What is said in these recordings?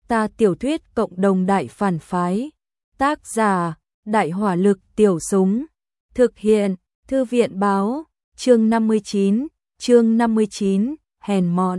Ta tiểu thuyết cộng đồng đại phản phái. Tác giả, Đại hỏa lực tiểu súng. Thực hiện, Thư viện báo, chương 59, hèn mọn.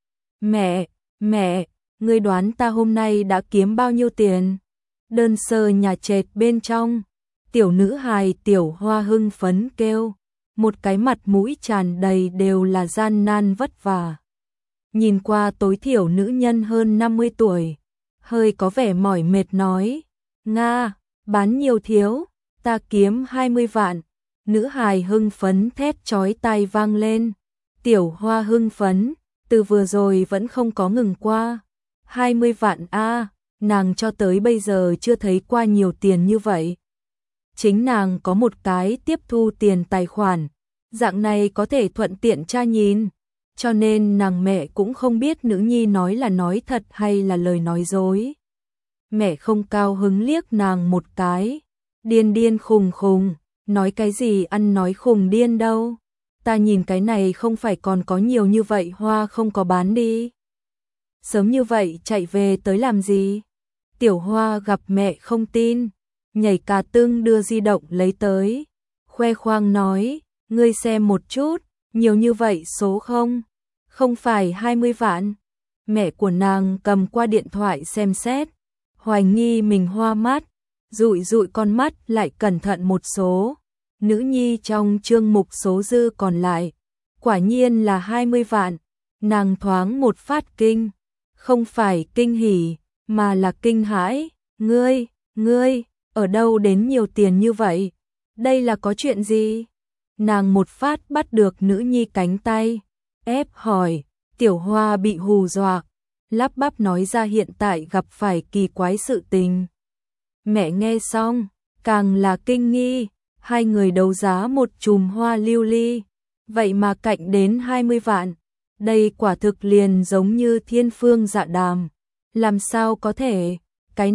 Mẹ, ngươi đoán ta hôm nay đã kiếm bao nhiêu tiền? Đơn sơ nhà trệt bên trong, tiểu nữ hài Tiểu Hoa hưng phấn kêu, một cái mặt mũi tràn đầy đều là gian nan vất vả. Nhìn qua tối thiểu nữ nhân hơn 50 tuổi, hơi có vẻ mỏi mệt nói, Nga, bán nhiều thiếu, ta kiếm 20 vạn. Nữ hài hưng phấn thét chói tai vang lên. Tiểu Hoa hưng phấn, từ vừa rồi vẫn không có ngừng qua. 20 vạn a, nàng cho tới bây giờ chưa thấy qua nhiều tiền như vậy. Chính nàng có một cái tiếp thu tiền tài khoản, dạng này có thể thuận tiện tra nhìn, cho nên nàng mẹ cũng không biết nữ nhi nói là nói thật hay là lời nói dối. Mẹ không cao hứng liếc nàng một cái, điên khùng khùng, nói cái gì ăn nói khùng điên đâu, ta nhìn cái này không phải còn có nhiều như vậy hoa không có bán đi. Sớm như vậy chạy về tới làm gì? Tiểu Hoa gặp mẹ không tin, nhảy cả tưng đưa di động lấy tới, khoe khoang nói, ngươi xem một chút, nhiều như vậy số không phải 20 vạn. Mẹ của nàng cầm qua điện thoại xem xét, hoài nghi mình hoa mắt, dụi con mắt lại cẩn thận một số. Nữ nhi trong chương mục số dư còn lại, quả nhiên là 20 vạn. Nàng thoáng một phát kinh, không phải kinh hỉ, mà là kinh hãi. Ngươi, ở đâu đến nhiều tiền như vậy? Đây là có chuyện gì? Nàng một phát bắt được nữ nhi cánh tay, ép hỏi. Tiểu Hoa bị hù dọa, lắp bắp nói ra hiện tại gặp phải kỳ quái sự tình. Mẹ nghe xong, càng là kinh nghi, hai người đấu giá một chùm hoa lưu ly, vậy mà cạnh đến 20 vạn. Đây quả thực liền giống như thiên phương dạ đàm. Làm sao có thể? Cái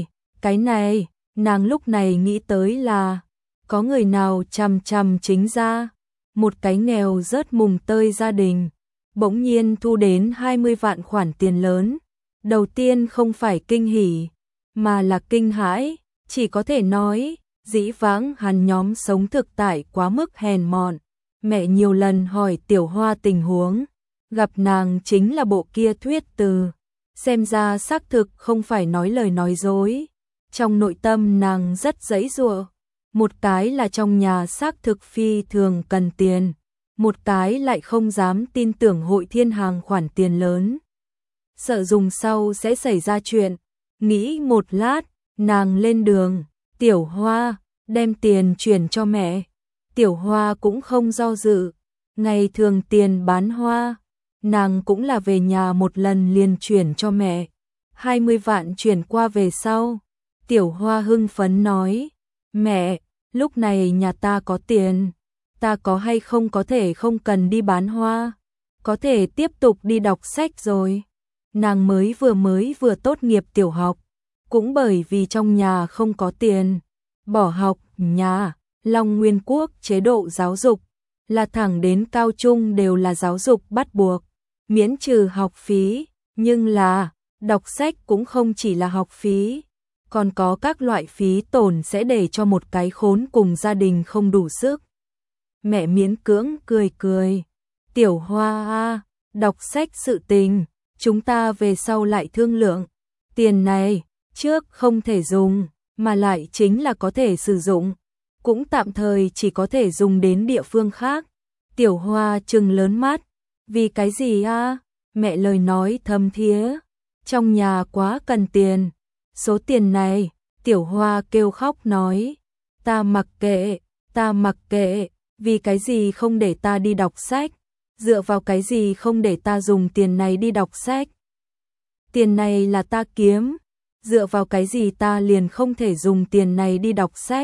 này, nàng lúc này nghĩ tới là có người nào chằm chính ra, một cái nghèo rớt mùng tơi gia đình, bỗng nhiên thu đến 20 vạn khoản tiền lớn. Đầu tiên không phải kinh hỉ, mà là kinh hãi, chỉ có thể nói, dĩ vãng hắn nhóm sống thực tại quá mức hèn mọn. Mẹ nhiều lần hỏi Tiểu Hoa tình huống, gặp nàng chính là bộ kia thuyết từ, xem ra xác thực không phải nói lời nói dối. Trong nội tâm nàng rất giãy giụa, một cái là trong nhà xác thực phi thường cần tiền, một cái lại không dám tin tưởng Hội Thiên hàng khoản tiền lớn, sợ dùng sau sẽ xảy ra chuyện. Nghĩ một lát, nàng lên đường. Tiểu Hoa, đem tiền chuyển cho mẹ. Tiểu Hoa cũng không do dự, ngày thường tiền bán hoa, nàng cũng là về nhà một lần liền chuyển cho mẹ. 20 vạn chuyển qua về sau, Tiểu Hoa hưng phấn nói, mẹ, lúc này nhà ta có tiền, ta có hay không có thể không cần đi bán hoa, có thể tiếp tục đi đọc sách rồi. Nàng mới vừa tốt nghiệp tiểu học, cũng bởi vì trong nhà không có tiền, bỏ học. Nhà Long Nguyên Quốc chế độ giáo dục là thẳng đến cao trung đều là giáo dục bắt buộc, miễn trừ học phí, nhưng là đọc sách cũng không chỉ là học phí, còn có các loại phí tổn sẽ để cho một cái khốn cùng gia đình không đủ sức. Mẹ miễn cưỡng cười. Tiểu Hoa a, đọc sách sự tình, chúng ta về sau lại thương lượng. Tiền này, trước không thể dùng, mà lại chính là có thể sử dụng, cũng tạm thời chỉ có thể dùng đến địa phương khác. Tiểu Hoa trừng lớn mắt, vì cái gì a? Mẹ lời nói thâm thía, trong nhà quá cần tiền. Số tiền này, Tiểu Hoa kêu khóc nói, ta mặc kệ, vì cái gì không để ta đi đọc sách, dựa vào cái gì không để ta dùng tiền này đi đọc sách. Tiền này là ta kiếm, dựa vào cái gì ta liền không thể dùng tiền này đi đọc sách.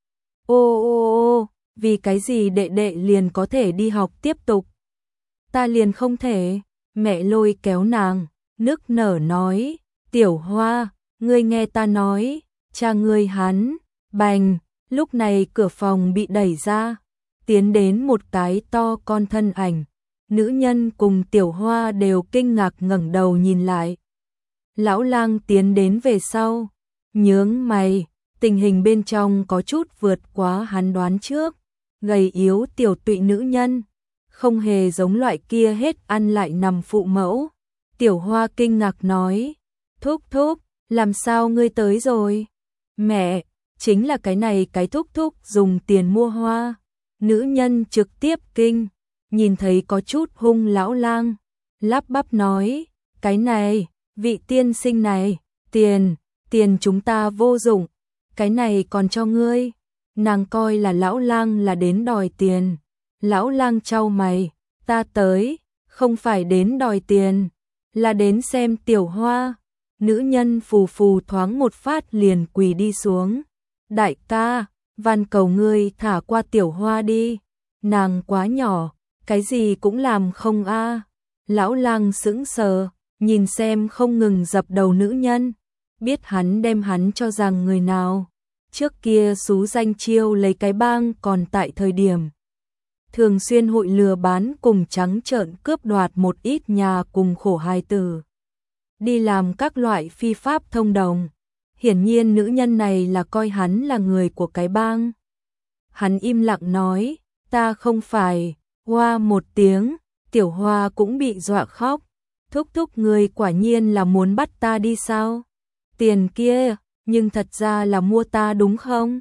Ô, vì cái gì đệ đệ liền có thể đi học tiếp tục, ta liền không thể. Mẹ lôi kéo nàng, nức nở nói, Tiểu Hoa, ngươi nghe ta nói, cha ngươi hắn, bành. Lúc này cửa phòng bị đẩy ra, tiến đến một cái to con thân ảnh. Nữ nhân cùng Tiểu Hoa đều kinh ngạc ngẩng đầu nhìn lại. Lão lang tiến đến về sau, nhướng mày, tình hình bên trong có chút vượt quá hắn đoán trước. Gầy yếu tiểu tụy nữ nhân, không hề giống loại kia hết ăn lại nằm phụ mẫu. Tiểu Hoa kinh ngạc nói, thúc thúc, làm sao ngươi tới rồi? Mẹ, chính là cái này cái thúc thúc dùng tiền mua hoa. Nữ nhân trực tiếp kinh, nhìn thấy có chút hung lão lang, lắp bắp nói, cái này, vị tiên sinh này, tiền chúng ta vô dụng, cái này còn cho ngươi. Nàng coi là lão lang là đến đòi tiền. Lão lang chau mày, ta tới, không phải đến đòi tiền, là đến xem Tiểu Hoa. Nữ nhân phù phù thoáng một phát liền quỳ đi xuống. Đại ca, van cầu ngươi thả qua Tiểu Hoa đi, nàng quá nhỏ, cái gì cũng làm không a. Lão lang sững sờ, nhìn xem không ngừng dập đầu nữ nhân, biết hắn đem hắn cho rằng người nào. Trước kia xú danh chiêu lấy cái bang còn tại thời điểm thường xuyên hội lừa bán cùng trắng trợn cướp đoạt một ít nhà cùng khổ hài tử, đi làm các loại phi pháp thông đồng. Hiển nhiên nữ nhân này là coi hắn là người của cái bang. Hắn im lặng nói, ta không phải. Hoa một tiếng, Tiểu Hoa cũng bị dọa khóc. Thúc thúc người quả nhiên là muốn bắt ta đi sao? Tiền kia, nhưng thật ra là mua ta đúng không?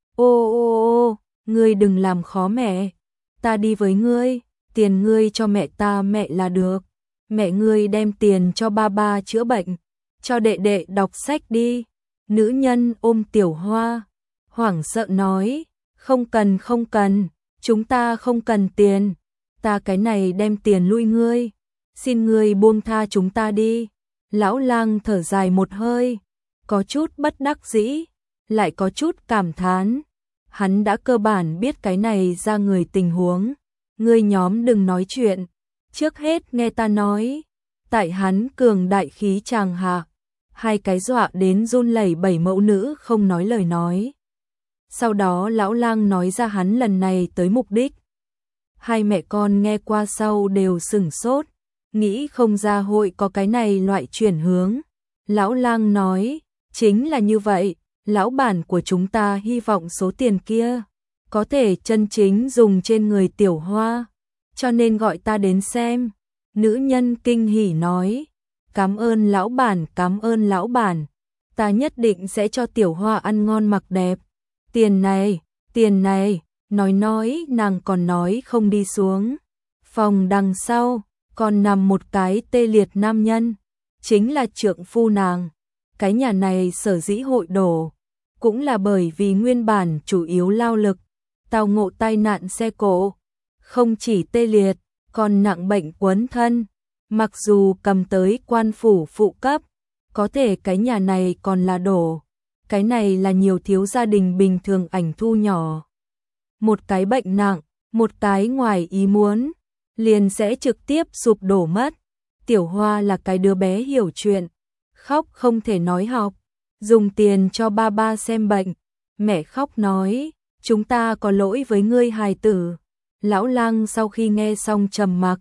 Ô, ngươi đừng làm khó mẹ. Ta đi với ngươi, tiền ngươi cho mẹ ta mẹ là được. Mẹ ngươi đem tiền cho ba ba chữa bệnh, cho đệ đệ đọc sách đi. Nữ nhân ôm Tiểu Hoa, hoảng sợ nói, không cần, chúng ta không cần tiền. Ta cái này đem tiền lui ngươi, xin ngươi buông tha chúng ta đi. Lão lang thở dài một hơi, có chút bất đắc dĩ, lại có chút cảm thán. Hắn đã cơ bản biết cái này ra người tình huống. Ngươi nhóm đừng nói chuyện, trước hết nghe ta nói. Tại hắn cường đại khí tràng hạ, hai cái dọa đến run lẩy bẩy mẫu nữ không nói lời nói. Sau đó lão lang nói ra hắn lần này tới mục đích. Hai mẹ con nghe qua sau đều sửng sốt, nghĩ không ra hội có cái này loại chuyển hướng. Lão lang nói, chính là như vậy, lão bản của chúng ta hy vọng số tiền kia có thể chân chính dùng trên người Tiểu Hoa, cho nên gọi ta đến xem. Nữ nhân kinh hỉ nói, cảm ơn lão bản, ta nhất định sẽ cho Tiểu Hoa ăn ngon mặc đẹp. Tiền này, nói nàng còn nói không đi xuống. Phòng đằng sau, còn nằm một cái tê liệt nam nhân, chính là trượng phu nàng. Cái nhà này sở dĩ hội đổ, cũng là bởi vì nguyên bản chủ yếu lao lực, tao ngộ tai nạn xe cộ, không chỉ tê liệt, còn nặng bệnh quấn thân. Mặc dù cầm tới quan phủ phụ cấp, có thể cái nhà này còn là đổ. Cái này là nhiều thiếu gia đình bình thường ảnh thu nhỏ. Một cái bệnh nặng, một cái ngoài ý muốn, liền sẽ trực tiếp sụp đổ mất. Tiểu Hoa là cái đứa bé hiểu chuyện, khóc không thể nói học, dùng tiền cho ba ba xem bệnh. Mẹ khóc nói, chúng ta có lỗi với ngươi hài tử. Lão lang sau khi nghe xong trầm mặc,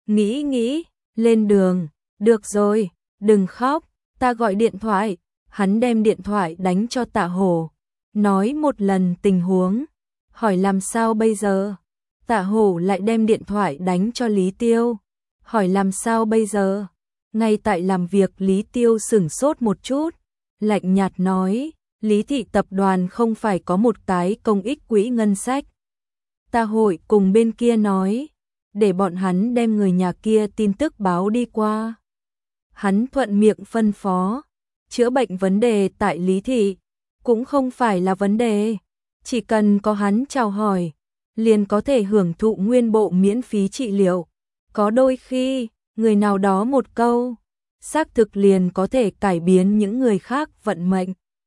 nghĩ, lên đường. Được rồi, đừng khóc, ta gọi điện thoại. Hắn đem điện thoại đánh cho Tạ Hổ, nói một lần tình huống, hỏi làm sao bây giờ. Tạ Hổ lại đem điện thoại đánh cho Lý Tiêu, hỏi làm sao bây giờ. Ngay tại làm việc Lý Tiêu sửng sốt một chút, lạnh nhạt nói, Lý thị tập đoàn không phải có một cái công ích quỹ ngân sách. Tạ Hội cùng bên kia nói, để bọn hắn đem người nhà kia tin tức báo đi qua. Hắn thuận miệng phân phó, chữa bệnh vấn đề tại Lý thị cũng không phải là vấn đề, chỉ cần có hắn chào hỏi, liền có thể hưởng thụ nguyên bộ miễn phí trị liệu. Có đôi khi, người nào đó một câu, xác thực liền có thể cải biến những người khác vận mệnh.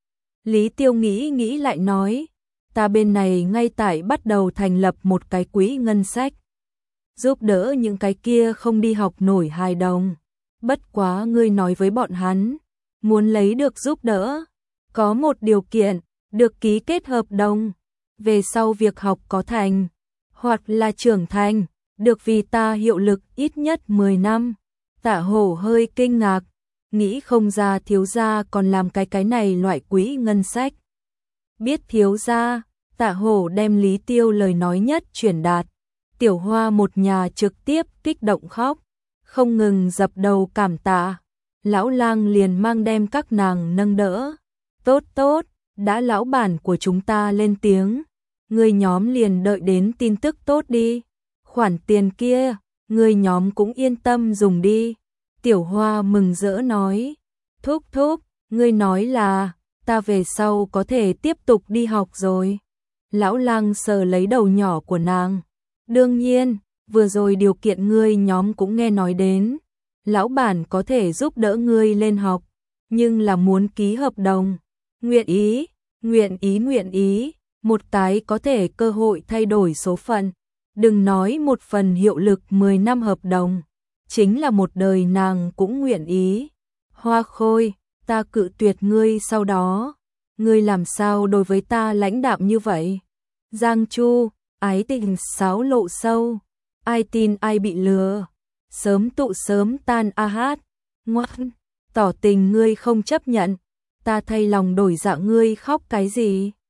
Lý Tiêu nghĩ lại nói, ta bên này ngay tại bắt đầu thành lập một cái quỹ ngân sách, giúp đỡ những cái kia không đi học nổi hài đồng. Bất quá ngươi nói với bọn hắn, muốn lấy được giúp đỡ, có một điều kiện, được ký kết hợp đồng. Về sau việc học có thành, hoặc là trưởng thành, được vì ta hiệu lực ít nhất 10 năm. Tạ Hổ hơi kinh ngạc, nghĩ không ra thiếu gia còn làm cái này loại quỹ ngân sách. Biết thiếu gia, Tạ Hổ đem Lý Tiêu lời nói nhất truyền đạt. Tiểu Hoa một nhà trực tiếp kích động khóc, không ngừng dập đầu cảm tạ. Lão Lang liền mang đem các nàng nâng đỡ. Tốt tốt, đã lão bản của chúng ta lên tiếng, người nhóm liền đợi đến tin tức tốt đi. Khoản tiền kia, người nhóm cũng yên tâm dùng đi. Tiểu Hoa mừng rỡ nói, thúc thúc, ngươi nói là, ta về sau có thể tiếp tục đi học rồi. Lão Lang sờ lấy đầu nhỏ của nàng. Đương nhiên, vừa rồi điều kiện ngươi nhóm cũng nghe nói đến. Lão bản có thể giúp đỡ ngươi lên học, nhưng là muốn ký hợp đồng. Nguyện ý, nguyện ý, nguyện ý, một cái có thể cơ hội thay đổi số phận. Đừng nói một phần hiệu lực 10 năm hợp đồng, chính là một đời nàng cũng nguyện ý. Hoa Khôi, ta cự tuyệt ngươi sau đó, ngươi làm sao đối với ta lãnh đạm như vậy? Giang Chu, ái tình xáo lộ sâu, ai tin ai bị lừa, sớm tụ sớm tan a hát, ngoan, tỏ tình ngươi không chấp nhận, ta thay lòng đổi dạ ngươi khóc cái gì?